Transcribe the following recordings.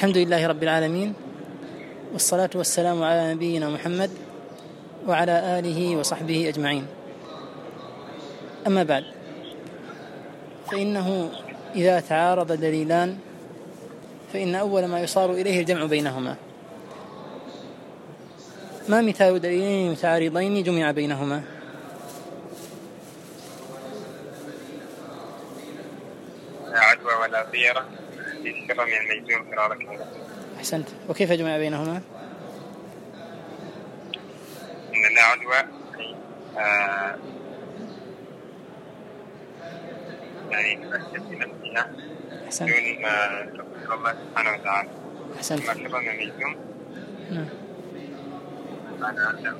الحمد لله رب العالمين، والصلاة والسلام على نبينا محمد وعلى آله وصحبه أجمعين. أما بعد، فإنه إذا تعارض دليلان فإن أول ما يصار إليه الجمع بينهما. ما مثال دليلين متعارضين جمع بينهما؟ لا عدوى ولا طيرة في الشر من الميزون فرارك. أحسنت. وكيف جمع بينهما؟ إن لا عدوى يعني تؤثر في نفسها دون ما تذكر الله سبحانه وتعالى. أحسنت. ما شر من الميزون معنى أنه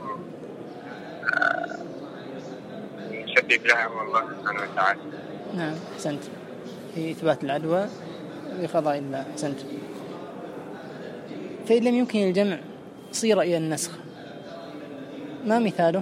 يسبب لها هو الله سبحانه وتعالى. نعم، أحسنت. في إثبات العدوى بقضاء الله. أحسنت. فإن لم يمكن الجمع صير إلى النسخ، ما مثاله؟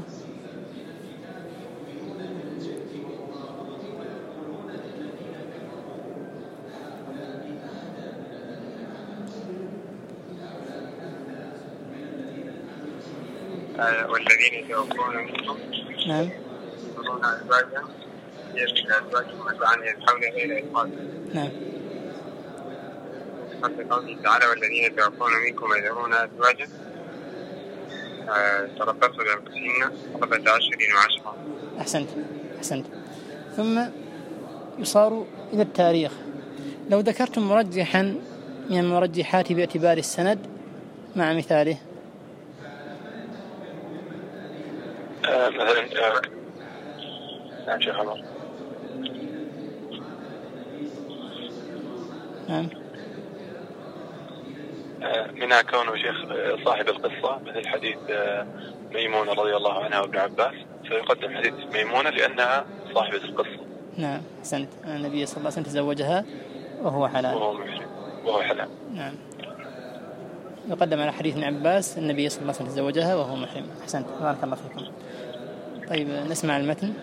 والذين يتوفون منكم نعم يذرون أزواجا أزواجهم متاعا يدفعون غير إخراج. نعم. في قوله تعالى والذين يتوفون منكم ويذرون أزواجا تربصوا بأنفسهن 14 و10. أحسنت. ثم يصار إلى التاريخ. لو ذكرتم مرجحا من المرجحات باعتبار السند مع مثاله. مثلا نعم شيخ عمر. نعم. منها كونه شيخ صاحب القصة، مثل حديث ميمونة رضي الله عنها وابن عباس، فيقدم حديث ميمونة لأنها صاحبة القصة. نعم، أحسنت. النبي صلى الله عليه وسلم تزوجها وهو حلال. وهو حلال. نعم. يقدم على حديث ابن عباس النبي صلى الله عليه وسلم تزوجها وهو محرم. أحسنت، بارك الله فيكم. طيب نسمع المتن.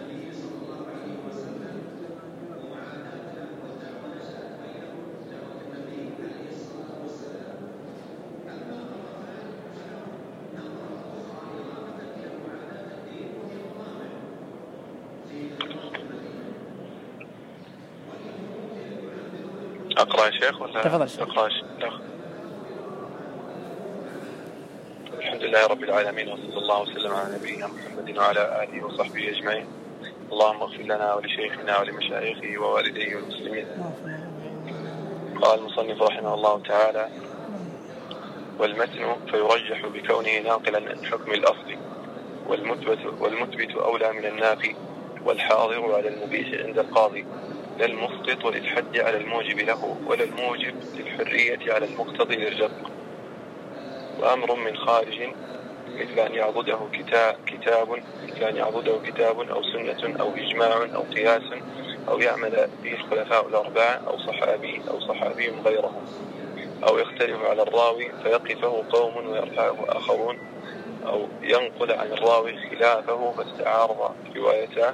أقرأ يا شيخ ولا؟ تفضل شيخ. الحمد لله رب العالمين، وصلى الله وسلم على نبينا محمد وعلى آله وصحبه أجمعين. اللهم اغفر لنا ولشيخنا ولمشايخه ووالديه والمسلمين. قال المصنف رحمه الله تعالى: والمتن فيرجح بكونه ناقلا عن حكم الأصل، والمثبت أولى من النافي، والحاضر على المبيح عند القاضي، لا المسقط للحد على الموجب له، ولا الموجب للحرية على المقتضي للرق. وأمر من خارج مثل أن يعضده كتاب أو سنة أو إجماع أو قياس أو يعمل به الخلفاء الأربعة أو صحابي غيرهم، أو يختلف على الراوي فيقفه قوم ويرفعه آخرون، أو ينقل عن الراوي خلافه فاستعارض روايته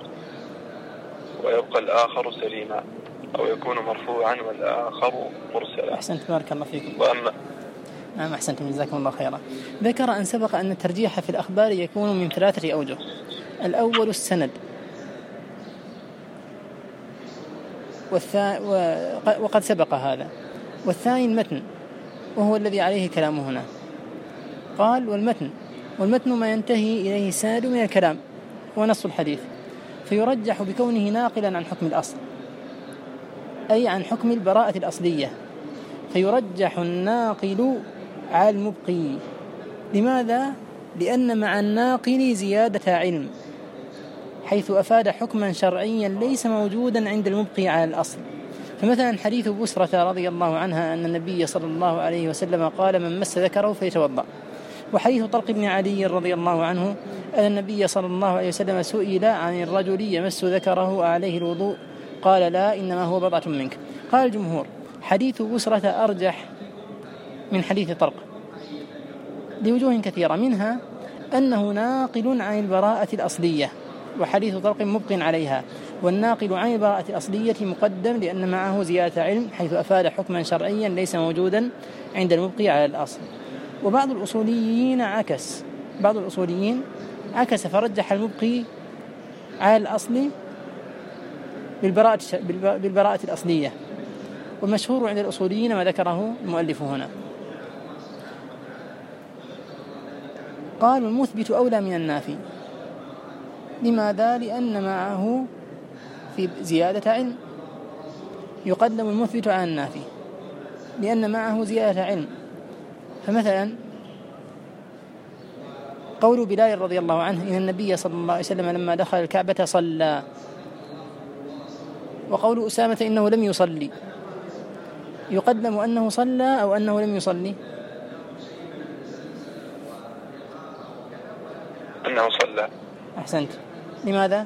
ويبقى الآخر سليما، أو يكون مرفوعا والآخر مرسلا. أحسنت، بارك الله فيكم. نعم أحسنتم، جزاكم الله خيرا. ذكر أن سبق أن الترجيح في الأخبار يكون من 3 أوجه. الأول السند، وقد سبق هذا. والثاني المتن، وهو الذي عليه كلامه هنا. قال والمتن ما ينتهي إليه السند من الكلام ونص الحديث، فيرجح بكونه ناقلا عن حكم الأصل، أي عن حكم البراءة الأصلية، فيرجح الناقل على المبقي. لماذا؟ لأن مع الناقل زيادة علم، حيث أفاد حكما شرعيا ليس موجودا عند المبقي على الأصل. فمثلا حديث بسرة رضي الله عنها أن النبي صلى الله عليه وسلم قال: من مس ذكره فيتوضأ. وحديث طلق بن علي رضي الله عنه أن النبي صلى الله عليه وسلم سئل عن الرجل يمس ذكره عليه الوضوء قال: لا، إنما هو بضعة منك. قال الجمهور: حديث بسرة أرجح من حديث طلق لوجوه كثيرة، منها أنه ناقل عن البراءة الأصلية، وحديث طلق مبق عليها. والناقل عن البراءة الأصلية مقدم لأن معه زيادة علم، حيث أفاد حكما شرعيا ليس موجودا عند المبقي على الأصل. وبعض الأصوليين عكس فرجح المبقي على الأصل بالبراءة الأصلية، والمشهور عند الأصوليين ما ذكره المؤلف هنا. قال المثبت أولى من النافي. لماذا؟ لأن معه في زيادة علم، يقدم المثبت على النافي لأن معه زيادة علم. فمثلا قول بلال رضي الله عنه إن النبي صلى الله عليه وسلم لما دخل الكعبة صلى، وقول أسامة إنه لم يصلي، يقدم أنه صلى أو أنه لم يصلي؟ أنه صلى. أحسنت. لماذا؟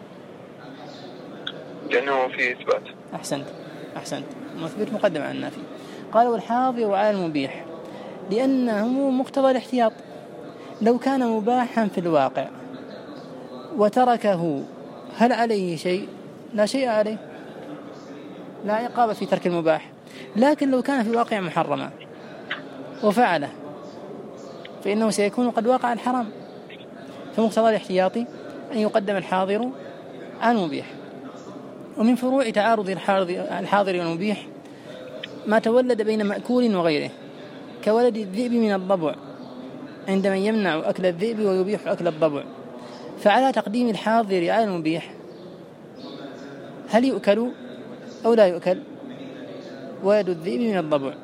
لأنه فيه إثبات. أحسنت. المثبت مقدم على النافي. قال والحاضر على المبيح لأنه مقتضى الاحتياط. لو كان مباحا في الواقع وتركه هل عليه شيء؟ لا شيء عليه، لا عقاب في ترك المباح. لكن لو كان في الواقع محرما وفعله فإنه سيكون قد وقع الحرام، فمقتضى الاحتياط أن يقدم الحاضر على المبيح. ومن فروع تعارض الحاضر والمبيح ما تولد بين مأكول وغيره، كولد الذئب من الضبع عندما يمنع أكل الذئب ويبيح أكل الضبع. فعلى تقديم الحاضر على المبيح هل يؤكل أو لا يؤكل ولد الذئب من الضبع؟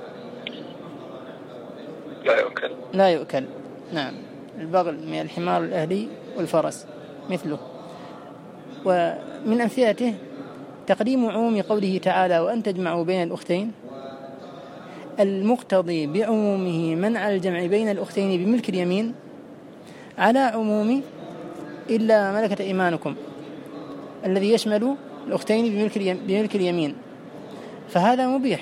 لا يؤكل. نعم. البغل من الحمار الأهلي والفرس مثله. ومن أمثلته تقديم عموم قوله تعالى وأن تجمعوا بين الأختين، المقتضي بعمومه منع الجمع بين الأختين بملك اليمين على عموم إلا ملكة إيمانكم الذي يشمل الأختين بملك اليمين، فهذا مبيح.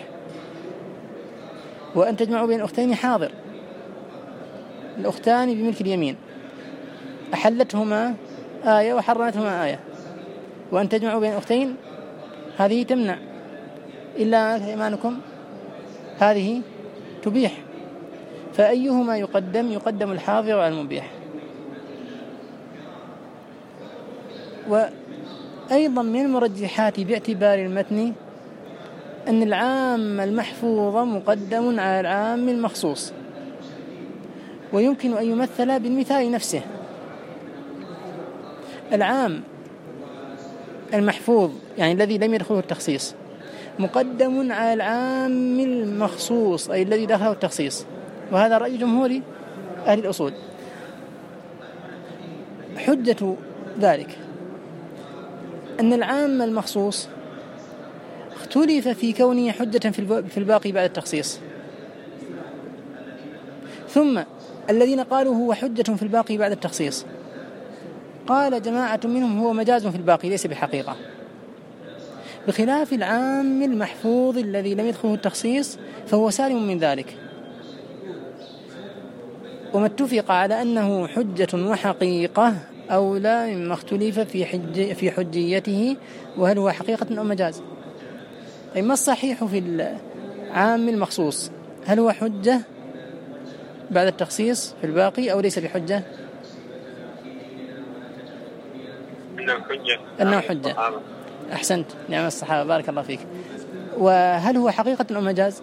وأن تجمعوا بين الأختين حاضر، الأختان بملك اليمين أحلتهما آية وحرمتهما آية، وأن تجمعوا بين الأختين هذه تمنع إلا ملكة إيمانكم هذه تبيح. فأيهما يقدم الحاضر على المبيح. وأيضا من المرجحات باعتبار المتن أن العام المحفوظ مقدم على العام المخصوص، ويمكن أن يمثل بالمثال نفسه. العام المحفوظ يعني الذي لم يدخله التخصيص مقدم على العام المخصوص أي الذي دخله التخصيص، وهذا رأي جمهور أهل الأصول. حجة ذلك أن العام المخصوص اختلف في كونه حجة في الباقي بعد التخصيص، ثم الذين قالوا هو حجة في الباقي بعد التخصيص قال جماعة منهم هو مجاز في الباقي ليس بحقيقة، بخلاف العام المحفوظ الذي لم يدخله التخصيص فهو سالم من ذلك. وما اتفق على أنه حجة وحقيقة أولى مما اختلف في حجيته وهل هو حقيقة أو مجاز. أي ما الصحيح في العام المخصوص؟ هل هو حجة بعد التخصيص في الباقي أو ليس بحجة؟ أنه حجة. أحسنت. نعم الصحابة، بارك الله فيك. وهل هو حقيقة أو مجاز؟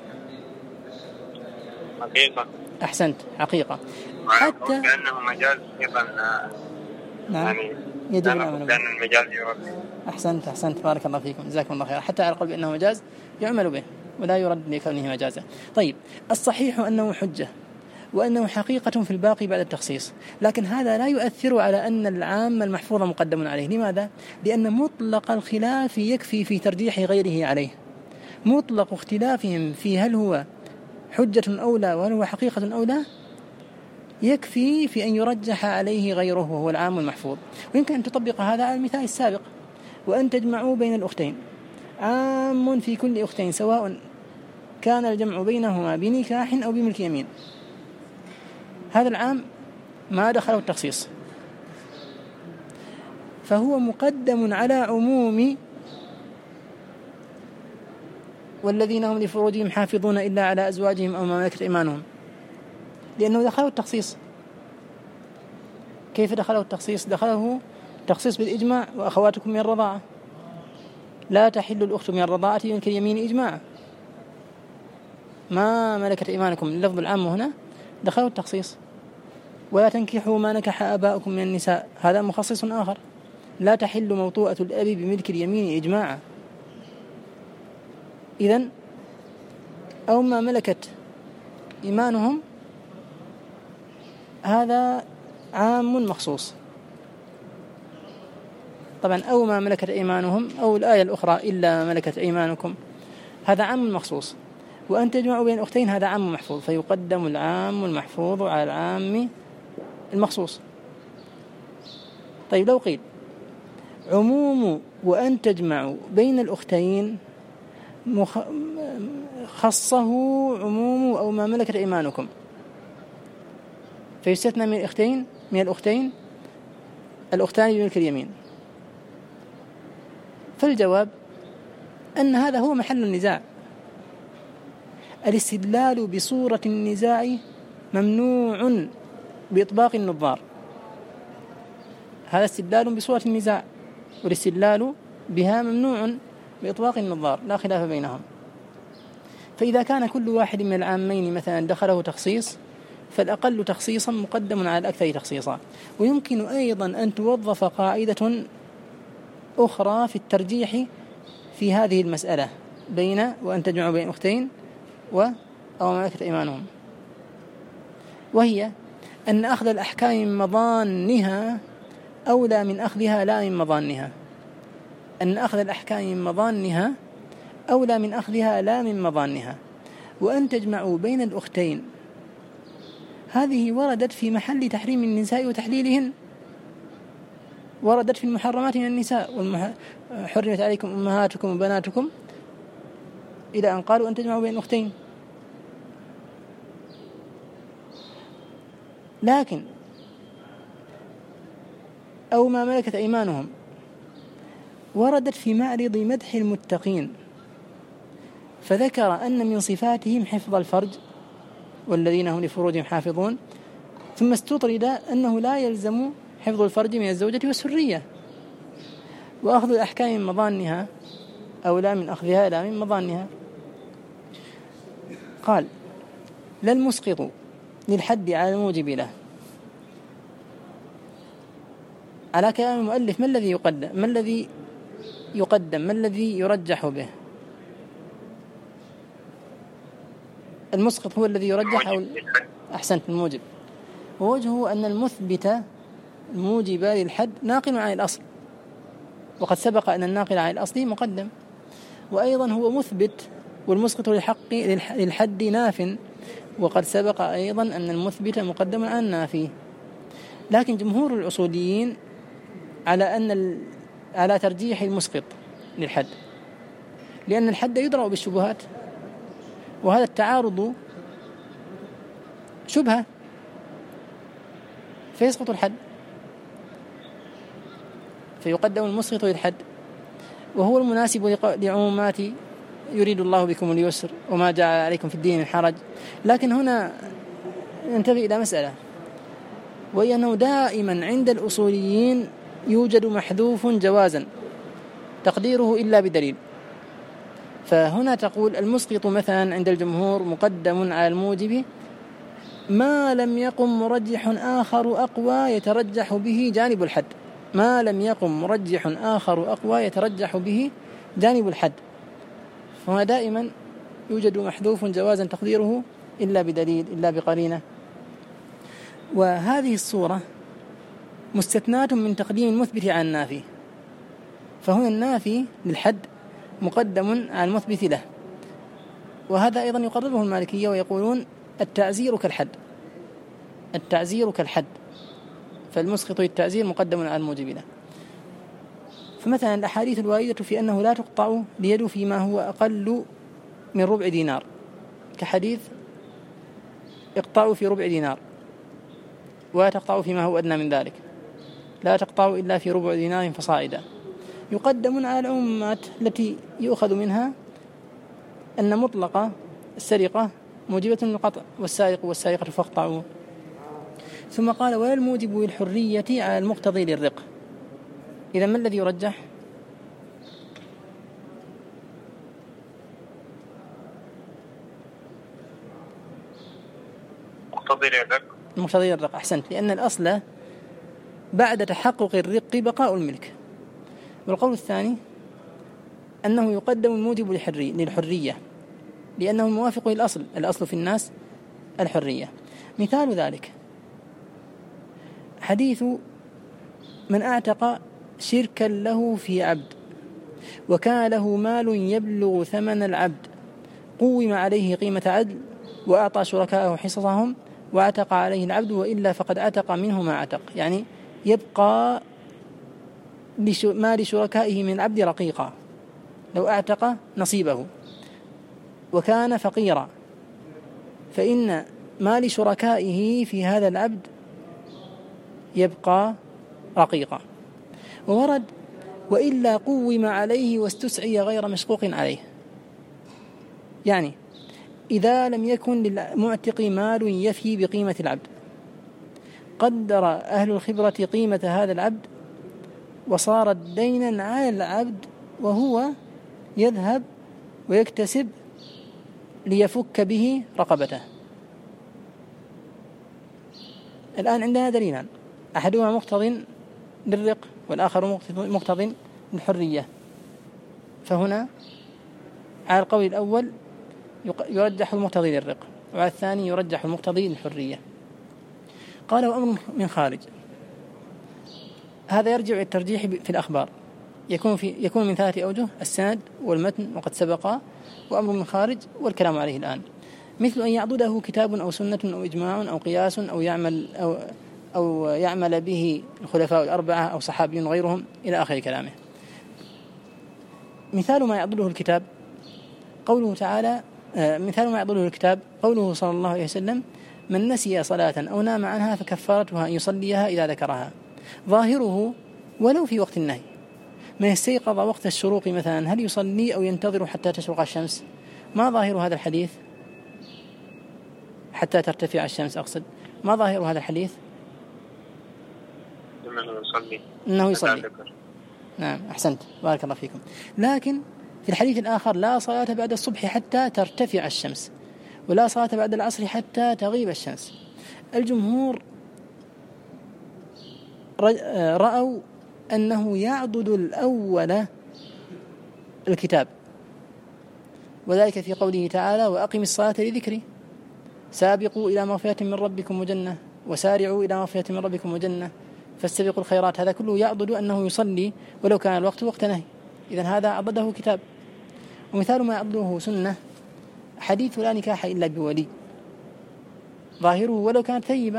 حقيقة. أحسنت، حقيقة. حتى لأنه مجاز أيضا. نعم. يعني لأن المجاز يرد. أحسنت بارك الله فيكم، جزاكم الله خير. حتى على القول بأنه مجاز يعمل به ولا يرد لكونه مجازا. طيب، الصحيح أنه حجة وأنه حقيقة في الباقي بعد التخصيص، لكن هذا لا يؤثر على أن العام المحفوظ مقدم عليه. لماذا؟ لأن مطلق الخلاف يكفي في ترجيح غيره عليه. مطلق اختلافهم في هل هو حجة أولى وهل هو حقيقة أولى يكفي في أن يرجح عليه غيره وهو العام المحفوظ. ويمكن أن تطبق هذا على المثال السابق، وأن تجمعوا بين الأختين عام في كل أختين سواء كان الجمع بينهما بنكاح أو بملك يمين. هذا العام ما دخله التخصيص، فهو مقدم على عموم والذين هم لفروجهم حافظون إلا على أزواجهم أو ما ملكت أيمانهم، لأنه دخله التخصيص. كيف دخله التخصيص؟ دخله تخصيص بالإجماع: وأخواتكم من الرضاعة، لا تحل الأخت من الرضاعة يمكن يمين إجماع. ما ملكت أيمانكم، اللفظ العام هنا دخله التخصيص. ولا تنكحوا ما نكح آباؤكم من النساء، هذا مخصص آخر: لا تحل موطوءة الأب بملك اليمين إجماعا. إذن أو ما ملكت إيمانهم هذا عام مخصوص. طبعا أو ما ملكت أيمانهم أو الآية الأخرى إلا ما ملكت أيمانكم، هذا عام مخصوص. وأن تجمعوا بين الأختين هذا عام محفوظ، فيقدم العام المحفوظ على العام المخصوص. طيب لو قيل عموم وأن تجمعوا بين الأختين خصه عموم أو ما ملكت أيمانكم، فيستثنى من الأختين الأختان بملك اليمين. فالجواب أن هذا هو محل النزاع. الاستدلال بصورة النزاع ممنوع بإطباق النظار، هذا استدلال بصورة النزاع، والاستدلال بها ممنوع بإطباق النظار، لا خلاف بينهم. فإذا كان كل واحد من العامين مثلا دخله تخصيص، فالأقل تخصيصا مقدم على الأكثر تخصيصا. ويمكن أيضا أن توظف قاعدة أخرى في الترجيح في هذه المسألة بين وأن تجمعوا بين أختين أو ملكت أيمانهم، وهي أن أخذ الأحكام من مظانها أولى من أخذها لا من مظانها. أن أخذ الأحكام من مظانها أولى من أخذها لا من مظانها. وأن تجمعوا بين الأختين هذه وردت في محل تحريم النساء وتحليلهن، وردت في المحرمات من النساء: حرمت عليكم أمهاتكم وبناتكم، إلى أن قالوا أن تجمعوا بين الأختين. لكن أو ما ملكت أيمانهم وردت في معرض مدح المتقين، فذكر أن من صفاتهم حفظ الفرج والذين هم لفروجهم حافظون، ثم استطرد أنه لا يلزم حفظ الفرج من الزوجة والسرية. وأخذ الأحكام من مظانها أولى من أخذها لا من مظانها. قال: لا المسقط للحد على الموجب له. على كلام المؤلف ما الذي يقدم ما الذي يرجح به؟ المسقط هو الذي يرجح أو أحسنت، الموجب. ووجهه أن المثبت الموجب للحد ناقل عن الأصل، وقد سبق أن الناقل عن الأصل مقدم. وأيضا هو مثبت، والمسقط للحد ناف، وقد سبق أيضا أن المثبت مقدم عن النافي. لكن جمهور الأصوليين على ترجيح المسقط للحد، لأن الحد يدرأ بالشبهات، وهذا التعارض شبهة فيسقط الحد، فيقدم المسقط للحد، وهو المناسب لعمومات يريد الله بكم اليسر وما جعل عليكم في الدين من حرج. لكن هنا ننتبه إلى مسألة، وهي أنه دائما عند الأصوليين يوجد محذوف جوازا تقديره إلا بدليل. فهنا تقول المسقط مثلا عند الجمهور مقدم على الموجب ما لم يقم مرجح آخر أقوى يترجح به جانب الحد، ما لم يقم مرجح آخر أقوى يترجح به جانب الحد. فهنا دائما يوجد محذوف جوازا تقديره إلا بدليل، إلا بقرينة. وهذه الصورة مستثناة من تقديم المثبت على النافي، فهنا النافي للحد مقدم على المثبت له. وهذا أيضا يقرره المالكية ويقولون التعزير كالحد، التعزير كالحد، فالمسقط للتعزير مقدم على الموجب له. فمثلا الأحاديث الواردة في أنه لا تقطع اليد فيما هو أقل من ربع دينار، كحديث اقطعوا في ربع دينار ولا تقطعوا فيما هو أدنى من ذلك، لا تقطع إلا في ربع دينار فصاعدا. يقدم على العمومات التي يؤخذ منها أن مطلق السرقة موجبة للقطع، والسارق والسارقة فاقطعوا. ثم قال ولا الموجب للحرية على المقتضي للرق. إذا ما الذي يرجح؟ المقتضي للرق. أحسنت، لأن الأصل بعد تحقق الرق بقاء الملك. والقول الثاني أنه يقدم الموجب للحرية لأنه موافق للأصل، الأصل في الناس الحرية. مثال ذلك حديث من أعتق شركا له في عبد وكان له مال يبلغ ثمن العبد قوم عليه قيمة عدل وأعطى شركائه حصصهم وأعتق عليه العبد وإلا فقد أعتق منه ما أعتق. يعني يبقى ما لشركائه من العبد رقيقا لو أعتق نصيبه، وكان فقيرا فإن ما لشركائه في هذا العبد يبقى رقيقا. وورد وإلا قوم عليه واستسعي غير مشقوق عليه. يعني إذا لم يكن للمعتق مال يفي بقيمة العبد قدر أهل الخبرة قيمة هذا العبد وصارت دينا على العبد وهو يذهب ويكتسب ليفك به رقبته. الآن عندنا دليلان، أحدهما مقتض للرق والآخر مقتض للحرية. فهنا على القول الأول يرجح المقتضي للرق وعلى الثاني يرجح المقتضي للحرية. قال وأمر من خارج، هذا يرجع الترجيح في الأخبار، يكون من 3 أوجه: السند والمتن وقد سبق، وأمر من خارج والكلام عليه الآن، مثل أن يعضده كتاب أو سنة أو إجماع أو قياس أو يعمل به الخلفاء الأربعة أو صحابي غيرهم إلى آخر كلامه. مثال ما يعضده الكتاب قوله تعالى، مثال ما يعضده الكتاب قوله صلى الله عليه وسلم: من نسي صلاة أو نام عنها فكفارتها أن يصليها إذا ذكرها. ظاهره ولو في وقت النهي. من استيقظ وقت الشروق مثلا هل يصلي أو ينتظر حتى تشرق الشمس؟ ما ظاهر هذا الحديث؟ حتى ترتفع الشمس أقصد. ما ظاهر هذا الحديث؟ إنه يصلي. نعم أحسنت، بارك الله فيكم. لكن في الحديث الآخر: لا صلاة بعد الصبح حتى ترتفع الشمس، ولا صلاة بعد العصر حتى تغيب الشمس. الجمهور رأوا أنه يعضد الأول الكتاب، وذلك في قوله تعالى: وأقم الصلاة لذكري، سابقوا إلى مغفرة من ربكم وجنة، وسارعوا إلى مغفرة من ربكم وجنة، فاستبقوا الخيرات. هذا كله يعضد أنه يصلي ولو كان الوقت وقت نهي، إذن هذا عضده كتاب. ومثال ما يعضده سنة حديث لا نكاح إلا بولي، ظاهره ولو كانت ثيبة،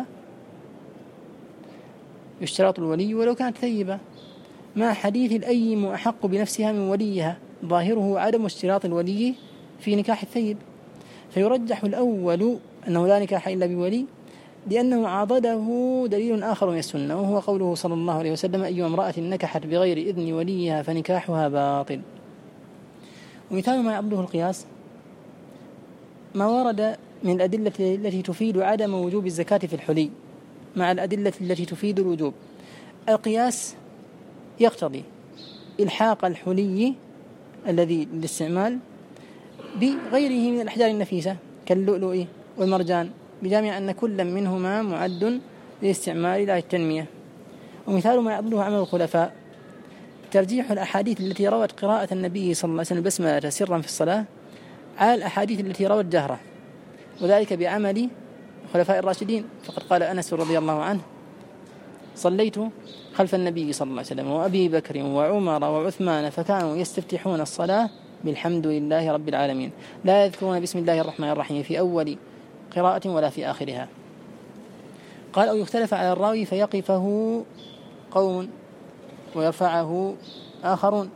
يشترط الولي ولو كانت ثيبة، مع حديث الأيم أحق بنفسها من وليها، ظاهره عدم اشتراط الولي في نكاح الثيب. فيرجح الأول أنه لا نكاح إلا بولي لأنه عضده دليل آخر من السنة، وهو قوله صلى الله عليه وسلم: أي امرأة نكحت بغير إذن وليها فنكاحها باطل. ومثال ما يعضده القياس ما ورد من الأدلة التي تفيد عدم وجوب الزكاة في الحلي مع الأدلة التي تفيد الوجوب. القياس يقتضي إلحاق الحلي الذي للاستعمال بغيره من الأحجار النفيسة كاللؤلؤ والمرجان، بجامع أن كل منهما معد للاستعمال لا التنمية. ومثال ما يعضده عمل الخلفاء ترجيح الأحاديث التي روت قراءة النبي صلى الله عليه وسلم البسملة سرا في الصلاة على الأحاديث التي روت جهرة، وذلك بعمل الخلفاء الراشدين. فقد قال أنس رضي الله عنه: صليت خلف النبي صلى الله عليه وسلم وأبي بكر وعمر وعثمان فكانوا يستفتحون الصلاة بالحمد لله رب العالمين، لا يذكرون بسم الله الرحمن الرحيم في أول قراءة ولا في آخرها. قال: أو يختلف على الراوي فيقفه قوم ويرفعه آخرون.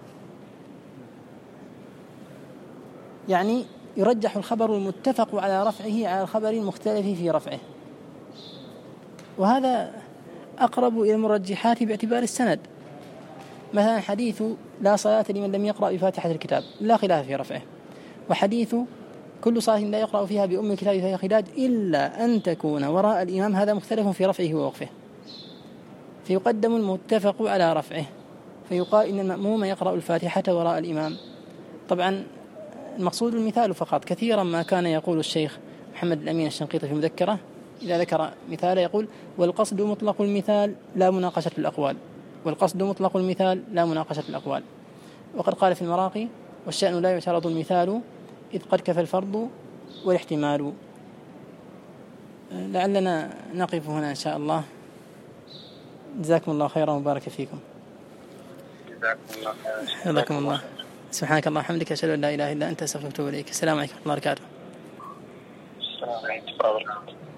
يعني يرجح الخبر المتفق على رفعه على الخبر المختلف في رفعه. وهذا أقرب إلى المرجحات باعتبار السند. مثلا حديث لا صلاة لمن لم يقرأ بفاتحة الكتاب لا خلاف في رفعه، وحديث كل صلاة لا يقرأ فيها بأم الكتاب فهي خداج إلا أن تكون وراء الإمام، هذا مختلف في رفعه ووقفه، فيقدم المتفق على رفعه، فيقال إن المأموم يقرأ الفاتحة وراء الإمام. طبعا المقصود المثال فقط. كثيرا ما كان يقول الشيخ محمد الأمين الشنقيطي في مذكرة إذا ذكر مثال يقول: والقصد مطلق المثال لا مناقشة الأقوال، والقصد مطلق المثال لا مناقشة الأقوال. وقد قال في المراقي: والشأن لا يعترض المثال إذ قد كفى الفرض والاحتمال. لعلنا نقف هنا إن شاء الله. جزاكم الله خيرا وبارك فيكم. جزاكم الله. سبحانك اللهم وبحمدك، أشهد أن لا إله إلا أنت، أستغفرك وأتوب إليك. السلام عليكم ورحمة الله وبركاته. السلام عليكم ورحمة الله وبركاته.